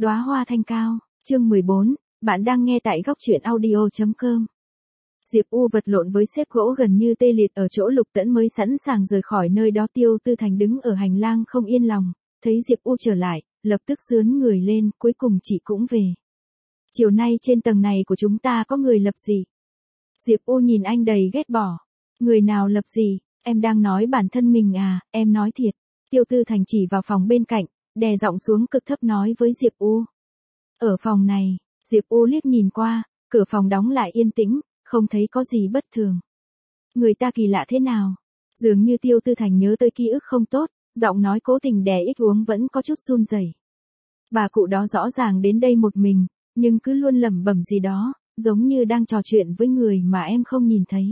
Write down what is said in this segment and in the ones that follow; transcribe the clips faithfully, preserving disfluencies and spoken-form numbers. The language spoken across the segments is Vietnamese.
Đóa hoa thanh cao, chương mười bốn, bạn đang nghe tại góc truyện audio chấm com. Diệp U vật lộn với xếp gỗ gần như tê liệt ở chỗ Lục Tẫn mới sẵn sàng rời khỏi nơi đó. Tiêu Tư Thành đứng ở hành lang không yên lòng, thấy Diệp U trở lại, lập tức rướn người lên, cuối cùng chị cũng về. Chiều nay trên tầng này của chúng ta có người lập dị. Diệp U nhìn anh đầy ghét bỏ. Người nào lập dị, em đang nói bản thân mình à, em nói thiệt. Tiêu Tư Thành chỉ vào phòng bên cạnh, đè giọng xuống cực thấp nói với Diệp U. Ở phòng này, Diệp U liếc nhìn qua, cửa phòng đóng lại yên tĩnh, không thấy có gì bất thường. Người ta kỳ lạ thế nào? Dường như Tiêu Tư Thành nhớ tới ký ức không tốt, giọng nói cố tình đè ít uống vẫn có chút run rẩy. Bà cụ đó rõ ràng đến đây một mình, nhưng cứ luôn lẩm bẩm gì đó, giống như đang trò chuyện với người mà em không nhìn thấy.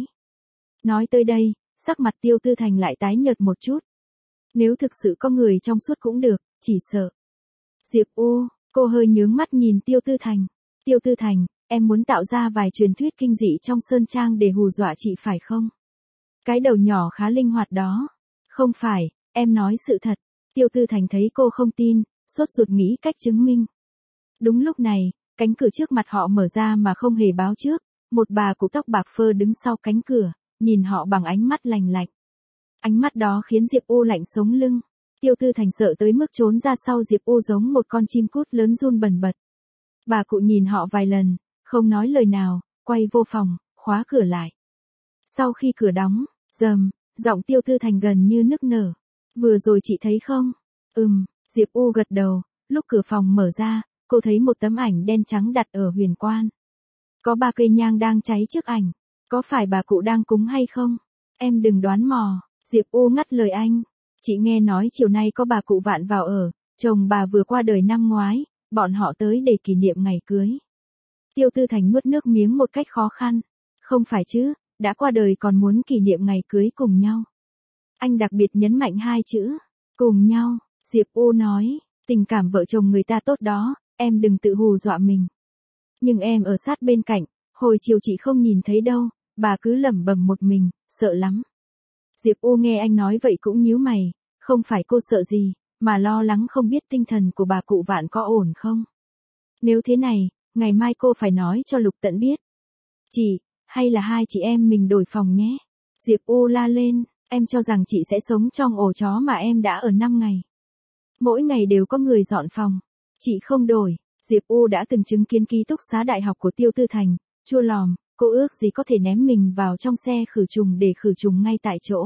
Nói tới đây, sắc mặt Tiêu Tư Thành lại tái nhợt một chút. Nếu thực sự có người trong suốt cũng được, chỉ sợ. Diệp U, cô hơi nhướng mắt nhìn Tiêu Tư Thành. Tiêu Tư Thành, em muốn tạo ra vài truyền thuyết kinh dị trong Sơn Trang để hù dọa chị phải không? Cái đầu nhỏ khá linh hoạt đó. Không phải, em nói sự thật. Tiêu Tư Thành thấy cô không tin, sốt ruột nghĩ cách chứng minh. Đúng lúc này, cánh cửa trước mặt họ mở ra mà không hề báo trước. Một bà cụ tóc bạc phơ đứng sau cánh cửa, nhìn họ bằng ánh mắt lạnh lạnh. Ánh mắt đó khiến Diệp U lạnh sống lưng. Tiêu Tư Thành sợ tới mức trốn ra sau Diệp U giống một con chim cút lớn run bần bật. Bà cụ nhìn họ vài lần, không nói lời nào, quay vô phòng, khóa cửa lại. Sau khi cửa đóng, rầm, giọng Tiêu Tư Thành gần như nức nở. Vừa rồi chị thấy không? Ừm, Diệp U gật đầu, lúc cửa phòng mở ra, cô thấy một tấm ảnh đen trắng đặt ở huyền quan. Có ba cây nhang đang cháy trước ảnh. Có phải bà cụ đang cúng hay không? Em đừng đoán mò. Diệp U ngắt lời anh. Chị nghe nói chiều nay có bà cụ Vạn vào ở, chồng bà vừa qua đời năm ngoái, bọn họ tới để kỷ niệm ngày cưới. Tiêu Tư Thành nuốt nước miếng một cách khó khăn. Không phải chứ, đã qua đời còn muốn kỷ niệm ngày cưới cùng nhau. Anh đặc biệt nhấn mạnh hai chữ, cùng nhau. Diệp U nói, tình cảm vợ chồng người ta tốt đó, em đừng tự hù dọa mình. Nhưng em ở sát bên cạnh, hồi chiều chị không nhìn thấy đâu, bà cứ lẩm bẩm một mình, sợ lắm. Diệp U nghe anh nói vậy cũng nhíu mày, không phải cô sợ gì, mà lo lắng không biết tinh thần của bà cụ Vạn có ổn không. Nếu thế này, ngày mai cô phải nói cho Lục Tẫn biết. Chị, hay là hai chị em mình đổi phòng nhé. Diệp U la lên, em cho rằng chị sẽ sống trong ổ chó mà em đã ở năm ngày. Mỗi ngày đều có người dọn phòng. Chị không đổi. Diệp U đã từng chứng kiến ký túc xá đại học của Tiêu Tư Thành, chua lòm, cô ước gì có thể ném mình vào trong xe khử trùng để khử trùng ngay tại chỗ.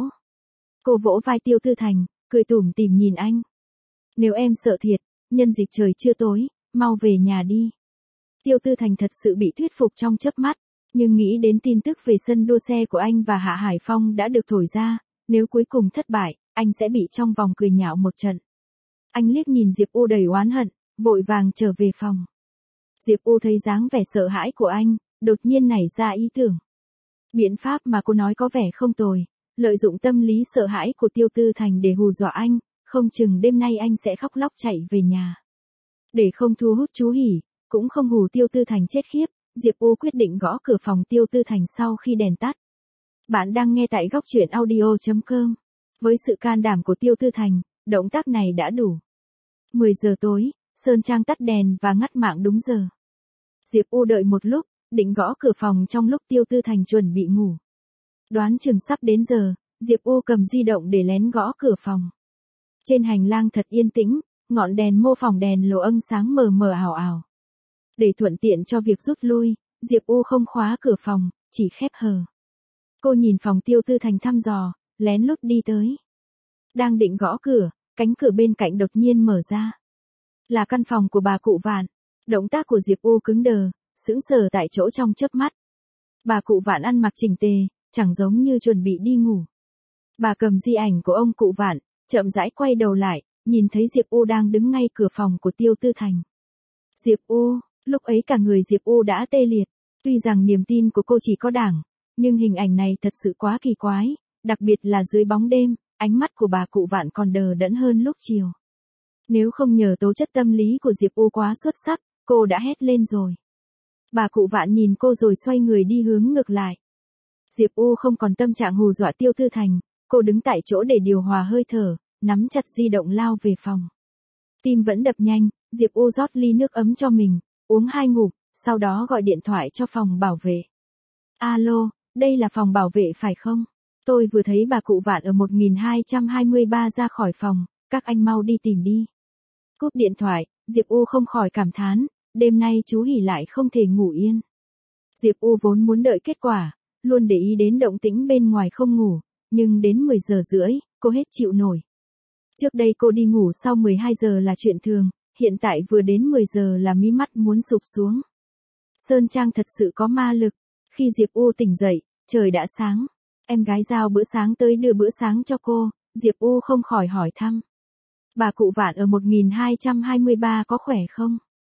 Cô vỗ vai Tiêu Tư Thành, cười tủm tỉm nhìn anh. Nếu em sợ thiệt, nhân dịp trời chưa tối, mau về nhà đi. Tiêu Tư Thành thật sự bị thuyết phục trong chớp mắt, nhưng nghĩ đến tin tức về sân đua xe của anh và Hạ Hải Phong đã được thổi ra, nếu cuối cùng thất bại, anh sẽ bị trong vòng cười nhạo một trận. Anh liếc nhìn Diệp U đầy oán hận, vội vàng trở về phòng. Diệp U thấy dáng vẻ sợ hãi của anh, đột nhiên nảy ra ý tưởng. Biện pháp mà cô nói có vẻ không tồi, lợi dụng tâm lý sợ hãi của Tiêu Tư Thành để hù dọa anh, không chừng đêm nay anh sẽ khóc lóc chạy về nhà. Để không thu hút chú hỉ, cũng không hù Tiêu Tư Thành chết khiếp, Diệp U quyết định gõ cửa phòng Tiêu Tư Thành sau khi đèn tắt. Bạn đang nghe tại góc truyện audio chấm com. Với sự can đảm của Tiêu Tư Thành, động tác này đã đủ. mười giờ tối, Sơn Trang tắt đèn và ngắt mạng đúng giờ. Diệp U đợi một lúc, định gõ cửa phòng trong lúc Tiêu Tư Thành chuẩn bị ngủ. Đoán chừng sắp đến giờ, Diệp U cầm di động để lén gõ cửa phòng. Trên hành lang thật yên tĩnh, ngọn đèn mô phỏng đèn lồ âng sáng mờ mờ ảo ảo. Để thuận tiện cho việc rút lui, Diệp U không khóa cửa phòng, chỉ khép hờ. Cô nhìn phòng Tiêu Tư Thành thăm dò, lén lút đi tới. Đang định gõ cửa, cánh cửa bên cạnh đột nhiên mở ra. Là căn phòng của bà cụ Vạn. Động tác của Diệp U cứng đờ, sững sờ tại chỗ trong chớp mắt. Bà cụ Vạn ăn mặc chỉnh tề, chẳng giống như chuẩn bị đi ngủ. Bà cầm di ảnh của ông cụ Vạn, chậm rãi quay đầu lại, nhìn thấy Diệp U đang đứng ngay cửa phòng của Tiêu Tư Thành. Diệp U, lúc ấy cả người Diệp U đã tê liệt. Tuy rằng niềm tin của cô chỉ có đảng, nhưng hình ảnh này thật sự quá kỳ quái, đặc biệt là dưới bóng đêm, ánh mắt của bà cụ Vạn còn đờ đẫn hơn lúc chiều. Nếu không nhờ tố chất tâm lý của Diệp U quá xuất sắc, cô đã hét lên rồi. Bà cụ Vạn nhìn cô rồi xoay người đi hướng ngược lại. Diệp U không còn tâm trạng hù dọa Tiêu Tư Thành, cô đứng tại chỗ để điều hòa hơi thở, nắm chặt di động lao về phòng. Tim vẫn đập nhanh, Diệp U rót ly nước ấm cho mình, uống hai ngụm, sau đó gọi điện thoại cho phòng bảo vệ. Alo, đây là phòng bảo vệ phải không? Tôi vừa thấy bà cụ Vạn ở một nghìn hai trăm hai mươi ba ra khỏi phòng, các anh mau đi tìm đi. Cúp điện thoại, Diệp U không khỏi cảm thán, đêm nay chú Hỉ lại không thể ngủ yên. Diệp U vốn muốn đợi kết quả, luôn để ý đến động tĩnh bên ngoài không ngủ, nhưng đến mười giờ rưỡi, cô hết chịu nổi. Trước đây cô đi ngủ sau mười hai giờ là chuyện thường, hiện tại vừa đến mười giờ là mí mắt muốn sụp xuống. Sơn Trang thật sự có ma lực. Khi Diệp U tỉnh dậy, trời đã sáng. Em gái giao bữa sáng tới đưa bữa sáng cho cô, Diệp U không khỏi hỏi thăm. Bà cụ Vạn ở một nghìn hai trăm hai mươi ba có khỏe không?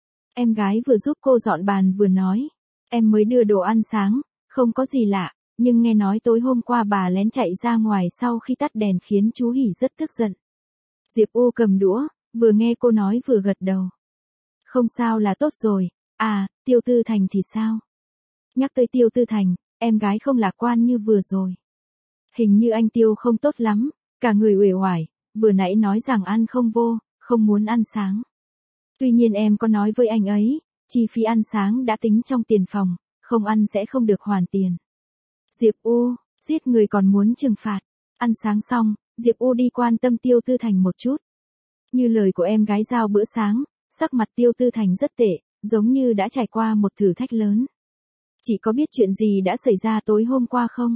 Em gái vừa giúp cô dọn bàn vừa nói. Em mới đưa đồ ăn sáng, không có gì lạ, nhưng nghe nói tối hôm qua bà lén chạy ra ngoài sau khi tắt đèn khiến chú Hỉ rất tức giận. Diệp U cầm đũa, vừa nghe cô nói vừa gật đầu. Không sao là tốt rồi, à, Tiêu Tư Thành thì sao? Nhắc tới Tiêu Tư Thành, em gái không lạc quan như vừa rồi. Hình như anh Tiêu không tốt lắm, cả người uể oải, vừa nãy nói rằng ăn không vô, không muốn ăn sáng. Tuy nhiên em có nói với anh ấy, chi phí ăn sáng đã tính trong tiền phòng, không ăn sẽ không được hoàn tiền. Diệp U, giết người còn muốn trừng phạt. Ăn sáng xong, Diệp U đi quan tâm Tiêu Tư Thành một chút. Như lời của em gái giao bữa sáng, sắc mặt Tiêu Tư Thành rất tệ, giống như đã trải qua một thử thách lớn. Chị có biết chuyện gì đã xảy ra tối hôm qua không?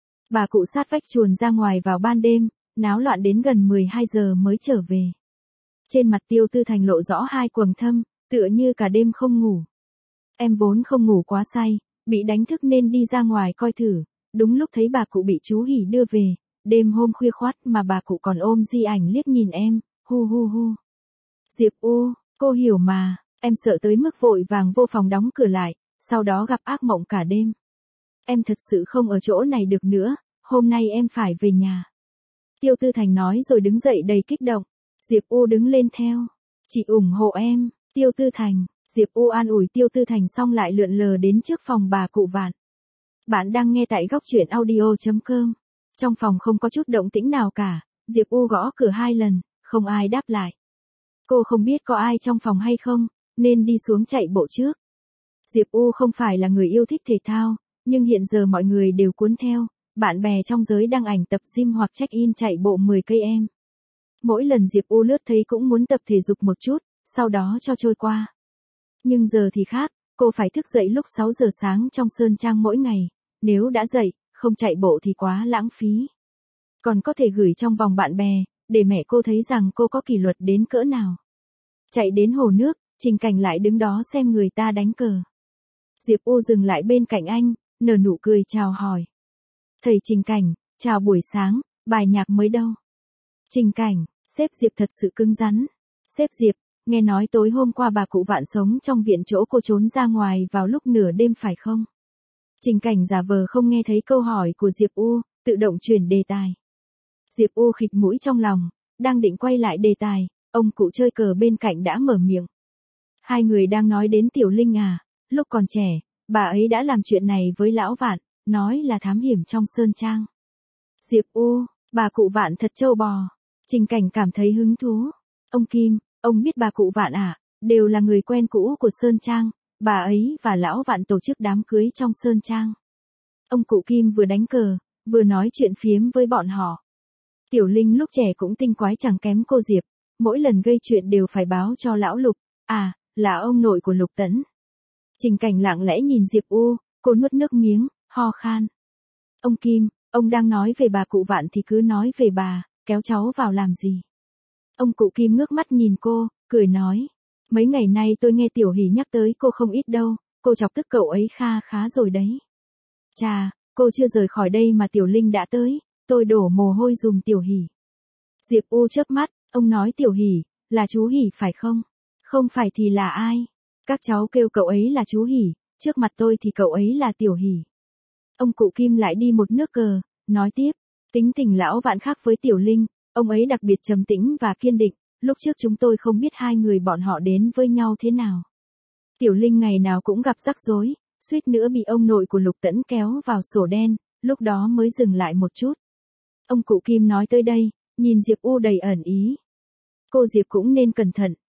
Bà cụ sát vách chuồn ra ngoài vào ban đêm, náo loạn đến gần mười hai giờ mới trở về. Trên mặt Tiêu Tư Thành lộ rõ hai quầng thâm, tựa như cả đêm không ngủ. Em vốn không ngủ quá say, bị đánh thức nên đi ra ngoài coi thử, đúng lúc thấy bà cụ bị chú Hỉ đưa về, đêm hôm khuya khoắt mà bà cụ còn ôm di ảnh liếc nhìn em, hu hu hu. Diệp U, cô hiểu mà, em sợ tới mức vội vàng vô phòng đóng cửa lại, sau đó gặp ác mộng cả đêm. Em thật sự không ở chỗ này được nữa, hôm nay em phải về nhà. Tiêu Tư Thành nói rồi đứng dậy đầy kích động. Diệp U đứng lên theo. Chị ủng hộ em, Tiêu Tư Thành. Diệp U an ủi Tiêu Tư Thành xong lại lượn lờ đến trước phòng bà cụ Vạn. Bạn đang nghe tại góc truyện audio chấm com. Trong phòng không có chút động tĩnh nào cả, Diệp U gõ cửa hai lần, không ai đáp lại. Cô không biết có ai trong phòng hay không, nên đi xuống chạy bộ trước. Diệp U không phải là người yêu thích thể thao, nhưng hiện giờ mọi người đều cuốn theo, bạn bè trong giới đăng ảnh tập gym hoặc check-in chạy bộ mười cây em. Mỗi lần Diệp U lướt thấy cũng muốn tập thể dục một chút, sau đó cho trôi qua. Nhưng giờ thì khác, cô phải thức dậy lúc sáu giờ sáng trong Sơn Trang mỗi ngày, nếu đã dậy, không chạy bộ thì quá lãng phí. Còn có thể gửi trong vòng bạn bè, để mẹ cô thấy rằng cô có kỷ luật đến cỡ nào. Chạy đến hồ nước, Trình Cảnh lại đứng đó xem người ta đánh cờ. Diệp U dừng lại bên cạnh anh, nở nụ cười chào hỏi. Thầy Trình Cảnh, chào buổi sáng, bài nhạc mới đâu? Trình Cảnh, sếp Diệp thật sự cứng rắn. Sếp Diệp, nghe nói tối hôm qua bà cụ Vạn sống trong viện chỗ cô trốn ra ngoài vào lúc nửa đêm phải không? Trình Cảnh giả vờ không nghe thấy câu hỏi của Diệp U, tự động chuyển đề tài. Diệp U khịt mũi trong lòng, đang định quay lại đề tài, ông cụ chơi cờ bên cạnh đã mở miệng. Hai người đang nói đến Tiểu Linh à, lúc còn trẻ, bà ấy đã làm chuyện này với lão Vạn, nói là thám hiểm trong Sơn Trang. Diệp U, bà cụ Vạn thật trâu bò. Trình Cảnh cảm thấy hứng thú. Ông Kim, ông biết bà cụ Vạn à, đều là người quen cũ của Sơn Trang, bà ấy và lão Vạn tổ chức đám cưới trong Sơn Trang. Ông cụ Kim vừa đánh cờ, vừa nói chuyện phiếm với bọn họ. Tiểu Linh lúc trẻ cũng tinh quái chẳng kém cô Diệp, mỗi lần gây chuyện đều phải báo cho lão Lục, à, là ông nội của Lục Tẫn. Trình Cảnh lặng lẽ nhìn Diệp U, cô nuốt nước miếng, ho khan. Ông Kim, ông đang nói về bà cụ Vạn thì cứ nói về bà, kéo cháu vào làm gì? Ông cụ Kim ngước mắt nhìn cô, cười nói. Mấy ngày nay tôi nghe Tiểu Hỉ nhắc tới cô không ít đâu, cô chọc tức cậu ấy kha khá rồi đấy. Chà, cô chưa rời khỏi đây mà Tiểu Linh đã tới, tôi đổ mồ hôi dùm Tiểu Hỉ. Diệp U chớp mắt, ông nói Tiểu Hỉ, là chú Hỉ phải không? Không phải thì là ai? Các cháu kêu cậu ấy là chú Hỉ, trước mặt tôi thì cậu ấy là Tiểu Hỉ. Ông cụ Kim lại đi một nước cờ, nói tiếp, tính tình lão Vạn khác với Tiểu Linh, ông ấy đặc biệt trầm tĩnh và kiên định, lúc trước chúng tôi không biết hai người bọn họ đến với nhau thế nào. Tiểu Linh ngày nào cũng gặp rắc rối, suýt nữa bị ông nội của Lục Tẫn kéo vào sổ đen, lúc đó mới dừng lại một chút. Ông cụ Kim nói tới đây, nhìn Diệp U đầy ẩn ý. Cô Diệp cũng nên cẩn thận,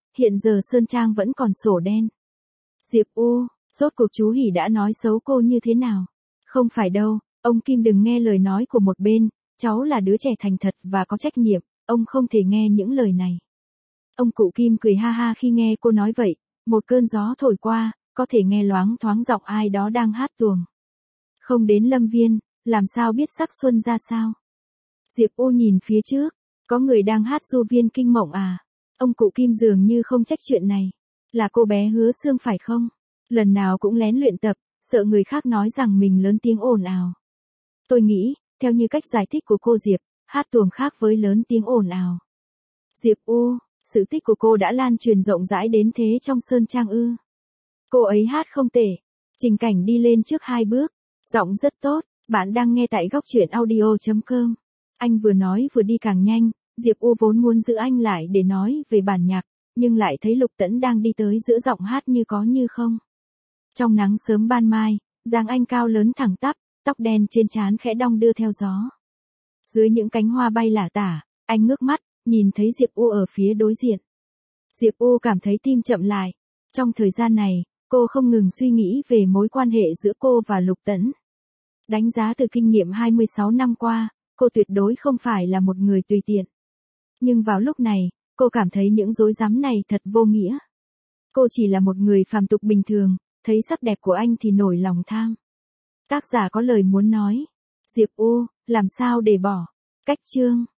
hiện giờ Sơn Trang vẫn còn sổ đen. Diệp U, rốt cuộc chú Hỷ đã nói xấu cô như thế nào? Không phải đâu, ông Kim đừng nghe lời nói của một bên, cháu là đứa trẻ thành thật và có trách nhiệm, ông không thể nghe những lời này. Ông cụ Kim cười ha ha khi nghe cô nói vậy, một cơn gió thổi qua, có thể nghe loáng thoáng giọng ai đó đang hát tuồng. Không đến Lâm Viên, làm sao biết sắc xuân ra sao? Diệp U nhìn phía trước, có người đang hát Du Viên Kinh Mộng à? Ông cụ Kim dường như không trách chuyện này. Là cô bé Hứa Sương phải không? Lần nào cũng lén luyện tập, sợ người khác nói rằng mình lớn tiếng ồn ào. Tôi nghĩ, theo như cách giải thích của cô Diệp, hát tuồng khác với lớn tiếng ồn ào. Diệp U, sự tích của cô đã lan truyền rộng rãi đến thế trong Sơn Trang ư? Cô ấy hát không tệ. Trình Cảnh đi lên trước hai bước, giọng rất tốt. Bạn đang nghe tại góc truyện audio.com. Anh vừa nói vừa đi càng nhanh, Diệp U vốn muốn giữ anh lại để nói về bản nhạc, nhưng lại thấy Lục Tẫn đang đi tới giữa giọng hát như có như không. Trong nắng sớm ban mai, dáng anh cao lớn thẳng tắp, tóc đen trên trán khẽ đong đưa theo gió. Dưới những cánh hoa bay lả tả, anh ngước mắt, nhìn thấy Diệp U ở phía đối diện. Diệp U cảm thấy tim chậm lại. Trong thời gian này, cô không ngừng suy nghĩ về mối quan hệ giữa cô và Lục Tẫn. Đánh giá từ kinh nghiệm hai mươi sáu năm qua, cô tuyệt đối không phải là một người tùy tiện. Nhưng vào lúc này, cô cảm thấy những rối rắm này thật vô nghĩa. Cô chỉ là một người phàm tục bình thường, thấy sắc đẹp của anh thì nổi lòng tham. Tác giả có lời muốn nói. Diệp U, làm sao để bỏ? Cách chương.